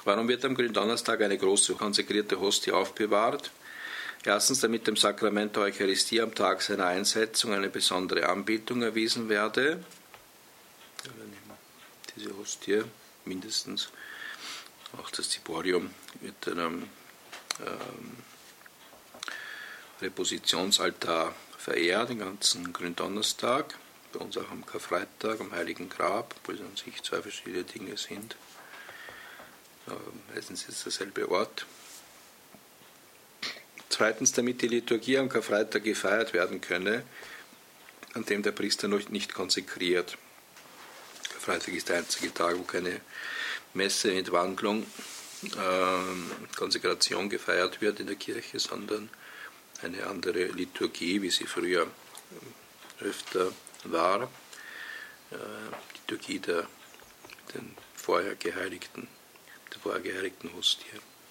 Warum wird am Gründonnerstag eine große konsekrierte Hostie aufbewahrt? Erstens, damit dem Sakrament der Eucharistie am Tag seiner Einsetzung eine besondere Anbetung erwiesen werde. Diese Hostie mindestens, auch das Ziborium mit einem Repositionsaltar verehrt, den ganzen Gründonnerstag, bei uns auch am Karfreitag, am Heiligen Grab, obwohl es an sich zwei verschiedene Dinge sind. Meistens ist es derselbe Ort. Zweitens, damit die Liturgie am Karfreitag gefeiert werden könne, an dem der Priester noch nicht konsekriert. Karfreitag ist der einzige Tag, wo keine Messe, Entwandlung, Konsekration gefeiert wird in der Kirche, sondern eine andere Liturgie, wie sie früher öfter war, Liturgie der vorher geheiligten Hostie.